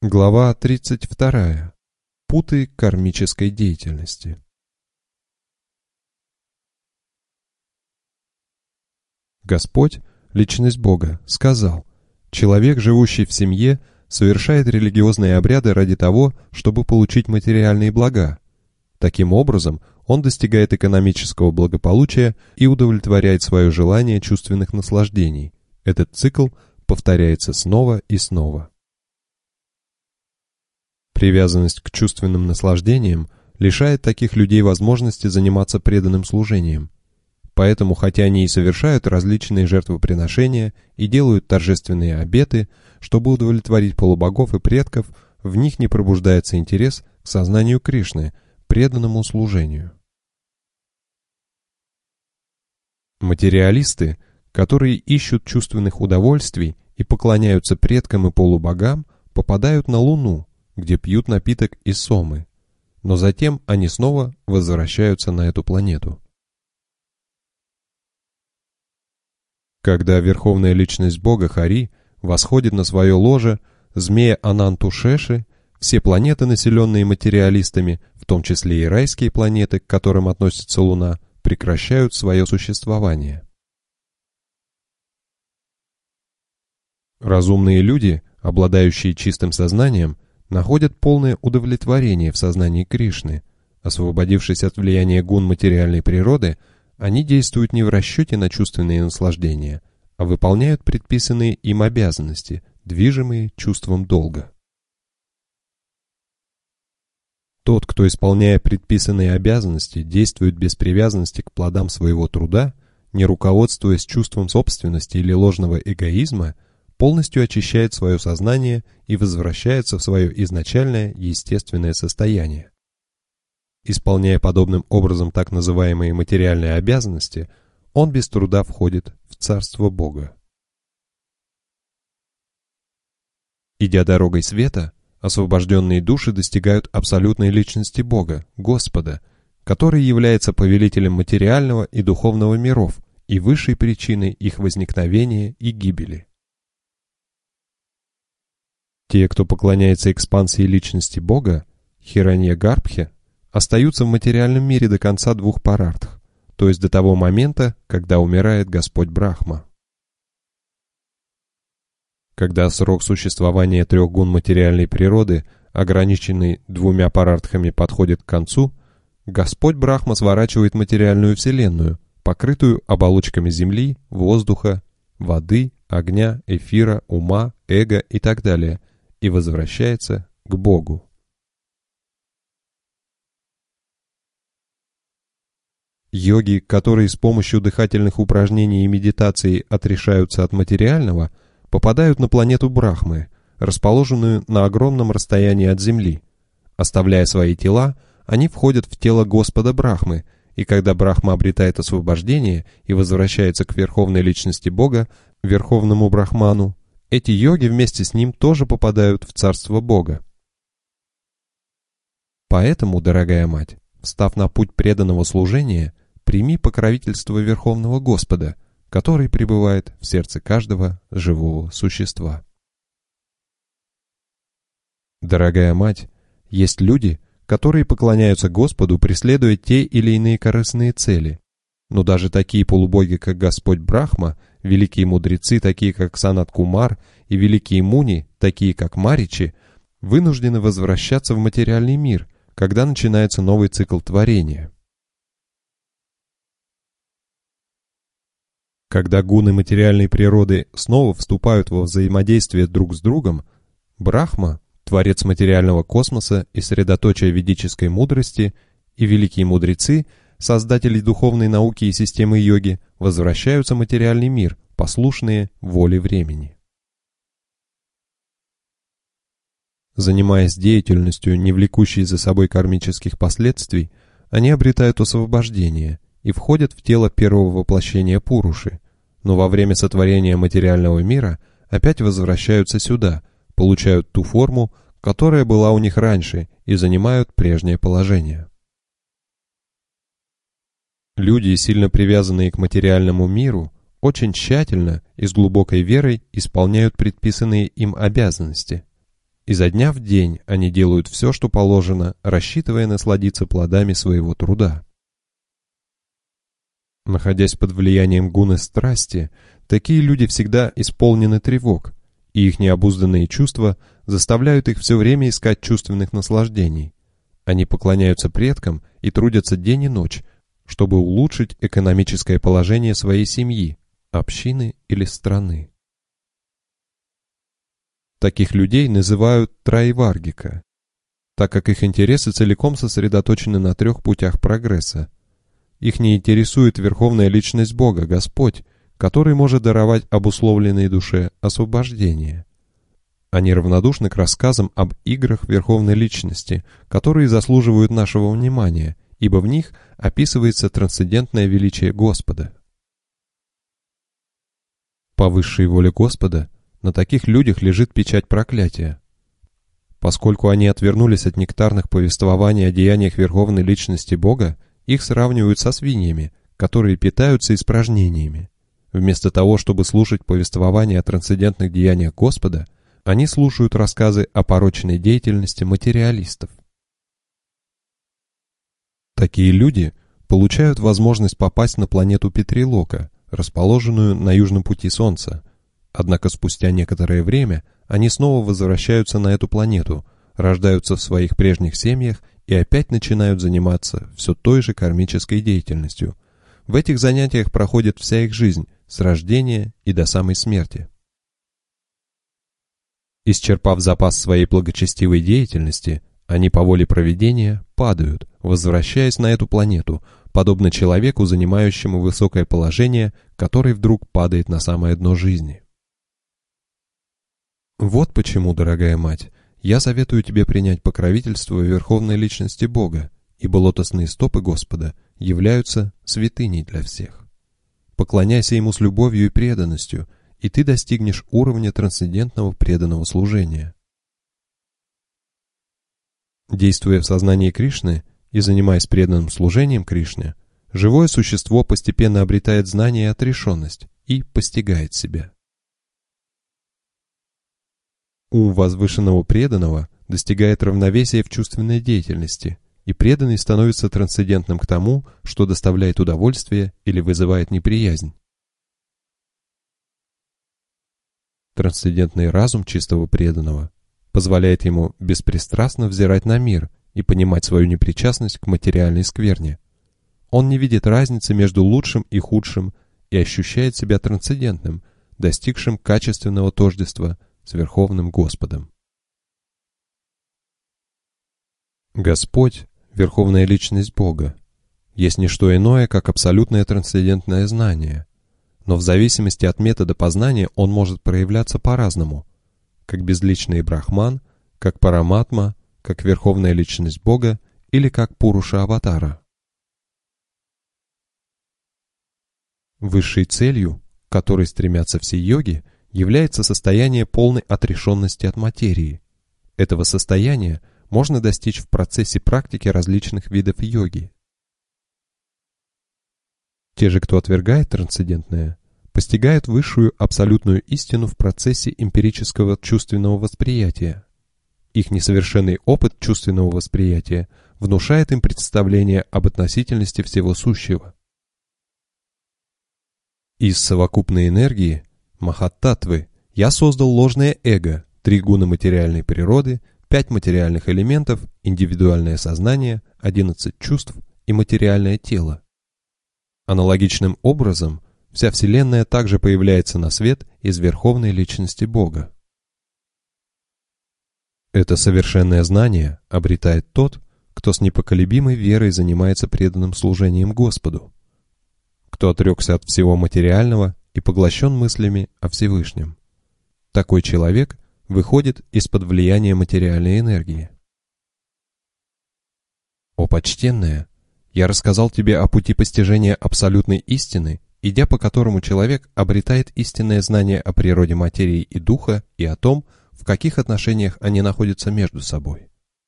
Глава 32. Путы кармической деятельности. Господь, личность Бога, сказал: «Человек, живущий в семье, совершает религиозные обряды ради того, чтобы получить материальные блага. Таким образом, он достигает экономического благополучия и удовлетворяет свое желание чувственных наслаждений. Этот цикл повторяется снова и снова». Привязанность к чувственным наслаждениям лишает таких людей возможности заниматься преданным служением. Поэтому, хотя они и совершают различные жертвоприношения и делают торжественные обеты, чтобы удовлетворить полубогов и предков, в них не пробуждается интерес к сознанию Кришны, преданному служению. Материалисты, которые ищут чувственных удовольствий и поклоняются предкам и полубогам, попадают на Луну, где пьют напиток из сомы, но затем они снова возвращаются на эту планету. Когда Верховная Личность Бога Хари восходит на свое ложе, змея Ананту Шеши, все планеты, населенные материалистами, в том числе и райские планеты, к которым относится Луна, прекращают свое существование. Разумные люди, обладающие чистым сознанием, находят полное удовлетворение в сознании Кришны. Освободившись от влияния гун материальной природы, они действуют не в расчете на чувственные наслаждения, а выполняют предписанные им обязанности, движимые чувством долга. Тот, кто, исполняя предписанные обязанности, действует без привязанности к плодам своего труда, не руководствуясь чувством собственности или ложного эгоизма, полностью очищает свое сознание и возвращается в свое изначальное естественное состояние. Исполняя подобным образом так называемые материальные обязанности, он без труда входит в Царство Бога. Идя дорогой света, освобожденные души достигают абсолютной личности Бога, Господа, который является повелителем материального и духовного миров и высшей причиной их возникновения и гибели. Те, кто поклоняется экспансии личности Бога, Хиранья-Гарбхе, остаются в материальном мире до конца двух парартх, то есть до того момента, когда умирает Господь Брахма. Когда срок существования трех гун материальной природы, ограниченный двумя парартхами, подходит к концу, Господь Брахма сворачивает материальную вселенную, покрытую оболочками земли, воздуха, воды, огня, эфира, ума, эго и так далее, и возвращается к Богу. Йоги, которые с помощью дыхательных упражнений и медитации отрешаются от материального, попадают на планету Брахмы, расположенную на огромном расстоянии от Земли. Оставляя свои тела, они входят в тело Господа Брахмы, и когда Брахма обретает освобождение и возвращается к Верховной Личности Бога, Верховному Брахману, эти йоги вместе с ним тоже попадают в Царство Бога. Поэтому, дорогая мать, встав на путь преданного служения, прими покровительство Верховного Господа, который пребывает в сердце каждого живого существа. Дорогая мать, есть люди, которые поклоняются Господу, преследуя те или иные корыстные цели. Но даже такие полубоги, как Господь Брахма, великие мудрецы, такие как Санат-Кумар, и великие муни, такие как Маричи, вынуждены возвращаться в материальный мир, когда начинается новый цикл творения. Когда гуны материальной природы снова вступают во взаимодействие друг с другом, Брахма, творец материального космоса и средоточие ведической мудрости, и великие мудрецы, создатели духовной науки и системы йоги, возвращаются в материальный мир, послушные воле времени. Занимаясь деятельностью, не влекущей за собой кармических последствий, они обретают освобождение и входят в тело первого воплощения Пуруши, но во время сотворения материального мира опять возвращаются сюда, получают ту форму, которая была у них раньше, и занимают прежнее положение. Люди, сильно привязанные к материальному миру, очень тщательно и с глубокой верой исполняют предписанные им обязанности. Изо дня в день они делают все, что положено, рассчитывая насладиться плодами своего труда. Находясь под влиянием гуны страсти, такие люди всегда исполнены тревог, и их необузданные чувства заставляют их все время искать чувственных наслаждений. Они поклоняются предкам и трудятся день и ночь, чтобы улучшить экономическое положение своей семьи, общины или страны. Таких людей называют трайваргика, так как их интересы целиком сосредоточены на 3 путях прогресса. Их не интересует верховная личность Бога, Господь, который может даровать обусловленной душе освобождение. Они равнодушны к рассказам об играх верховной личности, которые заслуживают нашего внимания, ибо в них описывается трансцендентное величие Господа. По высшей воле Господа на таких людях лежит печать проклятия. Поскольку они отвернулись от нектарных повествований о деяниях верховной личности Бога, их сравнивают со свиньями, которые питаются испражнениями. Вместо того, чтобы слушать повествования о трансцендентных деяниях Господа, они слушают рассказы о порочной деятельности материалистов. Такие люди получают возможность попасть на планету Петрилока, расположенную на южном пути Солнца. Однако спустя некоторое время они снова возвращаются на эту планету, рождаются в своих прежних семьях и опять начинают заниматься все той же кармической деятельностью. В этих занятиях проходит вся их жизнь, с рождения и до самой смерти. Исчерпав запас своей благочестивой деятельности, они по воле провидения падают, возвращаясь на эту планету, подобно человеку, занимающему высокое положение, который вдруг падает на самое дно жизни. Вот почему, дорогая мать, я советую тебе принять покровительство Верховной Личности Бога, ибо лотосные стопы Господа являются святыней для всех. Поклоняйся Ему с любовью и преданностью, и ты достигнешь уровня трансцендентного преданного служения. Действуя в сознании Кришны и занимаясь преданным служением Кришне, живое существо постепенно обретает знание и отрешенность и постигает себя. Ум возвышенного преданного достигает равновесия в чувственной деятельности, и преданный становится трансцендентным к тому, что доставляет удовольствие или вызывает неприязнь. Трансцендентный разум чистого преданного позволяет ему беспристрастно взирать на мир и понимать свою непричастность к материальной скверне. Он не видит разницы между лучшим и худшим и ощущает себя трансцендентным, достигшим качественного тождества с Верховным Господом. Господь, Верховная Личность Бога, есть не что иное, как абсолютное трансцендентное знание, но в зависимости от метода познания он может проявляться по-разному, как безличный Брахман, как Параматма, как Верховная Личность Бога или как Пуруша Аватара. Высшей целью, к которой стремятся все йоги, является состояние полной отрешенности от материи. Этого состояния можно достичь в процессе практики различных видов йоги. Те же, кто отвергает трансцендентное, постигают высшую абсолютную истину в процессе эмпирического чувственного восприятия. Их несовершенный опыт чувственного восприятия внушает им представление об относительности всего сущего. Из совокупной энергии Махаттатвы я создал ложное эго, 3 гуна материальной природы, 5 материальных элементов, индивидуальное сознание, 11 чувств и материальное тело. Аналогичным образом, вся Вселенная также появляется на свет из Верховной Личности Бога. Это совершенное знание обретает тот, кто с непоколебимой верой занимается преданным служением Господу, кто отрекся от всего материального и поглощен мыслями о Всевышнем. Такой человек выходит из-под влияния материальной энергии. О почтенная, я рассказал тебе о пути постижения абсолютной истины, идя по которому человек обретает истинное знание о природе материи и духа и о том, в каких отношениях они находятся между собой.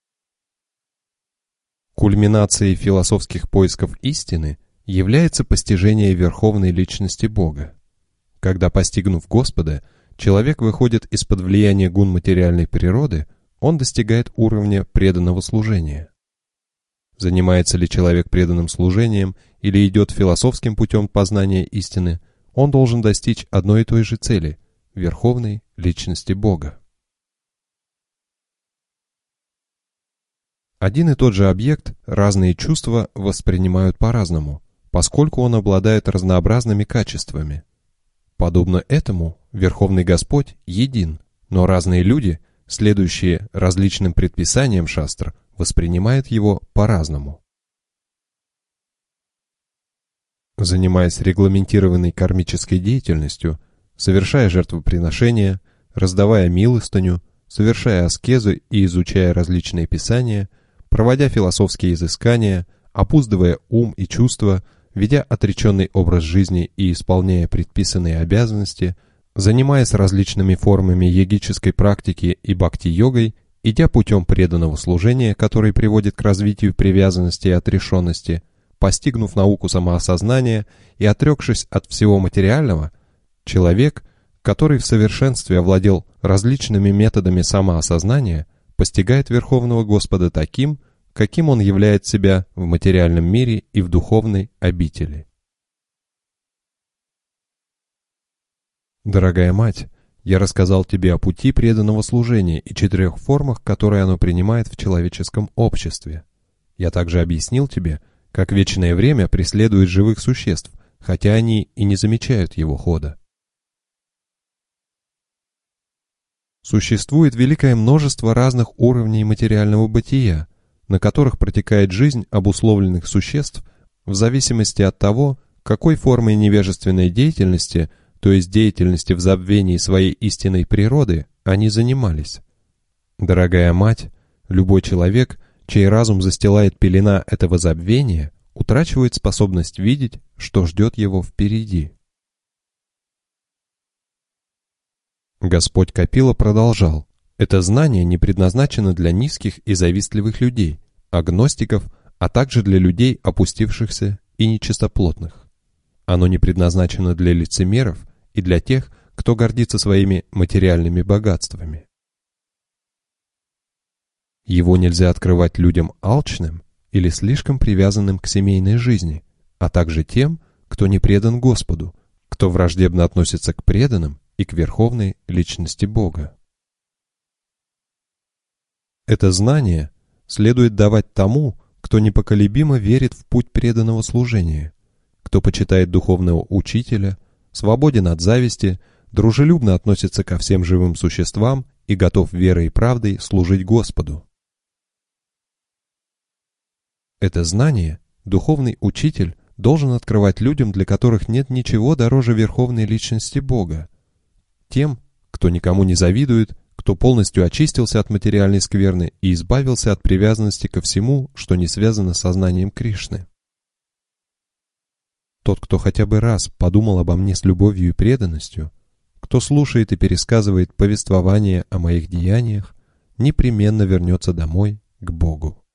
Кульминацией философских поисков истины является постижение Верховной Личности Бога. Когда, постигнув Господа, человек выходит из-под влияния гун материальной природы, он достигает уровня преданного служения. Занимается ли человек преданным служением или идет философским путем познания истины, он должен достичь одной и той же цели – верховной личности Бога. Один и тот же объект разные чувства воспринимают по-разному, поскольку он обладает разнообразными качествами. Подобно этому, Верховный Господь един, но разные люди, следующие различным предписаниям шастр, воспринимают его по-разному. Занимаясь регламентированной кармической деятельностью, совершая жертвоприношения, раздавая милостыню, совершая аскезы и изучая различные писания, проводя философские изыскания, опуздывая ум и чувства, ведя отреченный образ жизни и исполняя предписанные обязанности, занимаясь различными формами йогической практики и бхакти-йогой, идя путем преданного служения, который приводит к развитию привязанности и отрешенности, постигнув науку самоосознания и отрекшись от всего материального, человек, который в совершенстве овладел различными методами самоосознания, постигает Верховного Господа таким, каким он являет себя в материальном мире и в духовной обители. Дорогая мать, я рассказал тебе о пути преданного служения и 4 формах, которые оно принимает в человеческом обществе. Я также объяснил тебе, как вечное время преследует живых существ, хотя они и не замечают его хода. Существует великое множество разных уровней материального бытия, на которых протекает жизнь обусловленных существ в зависимости от того, какой формой невежественной деятельности, то есть деятельности в забвении своей истинной природы, они занимались. Дорогая мать, любой человек, чей разум застилает пелена этого забвения, утрачивает способность видеть, что ждет его впереди. Господь Капила продолжал: это знание не предназначено для низких и завистливых людей, агностиков, а также для людей, опустившихся и нечистоплотных. Оно не предназначено для лицемеров и для тех, кто гордится своими материальными богатствами. Его нельзя открывать людям алчным или слишком привязанным к семейной жизни, а также тем, кто не предан Господу, кто враждебно относится к преданным и к верховной личности Бога. Это знание следует давать тому, кто непоколебимо верит в путь преданного служения, кто почитает духовного учителя, свободен от зависти, дружелюбно относится ко всем живым существам и готов верой и правдой служить Господу. Это знание духовный учитель должен открывать людям, для которых нет ничего дороже верховной личности Бога, тем, кто никому не завидует, кто полностью очистился от материальной скверны и избавился от привязанности ко всему, что не связано с сознанием Кришны. Тот, кто хотя бы раз подумал обо мне с любовью и преданностью, кто слушает и пересказывает повествование о моих деяниях, непременно вернется домой к Богу.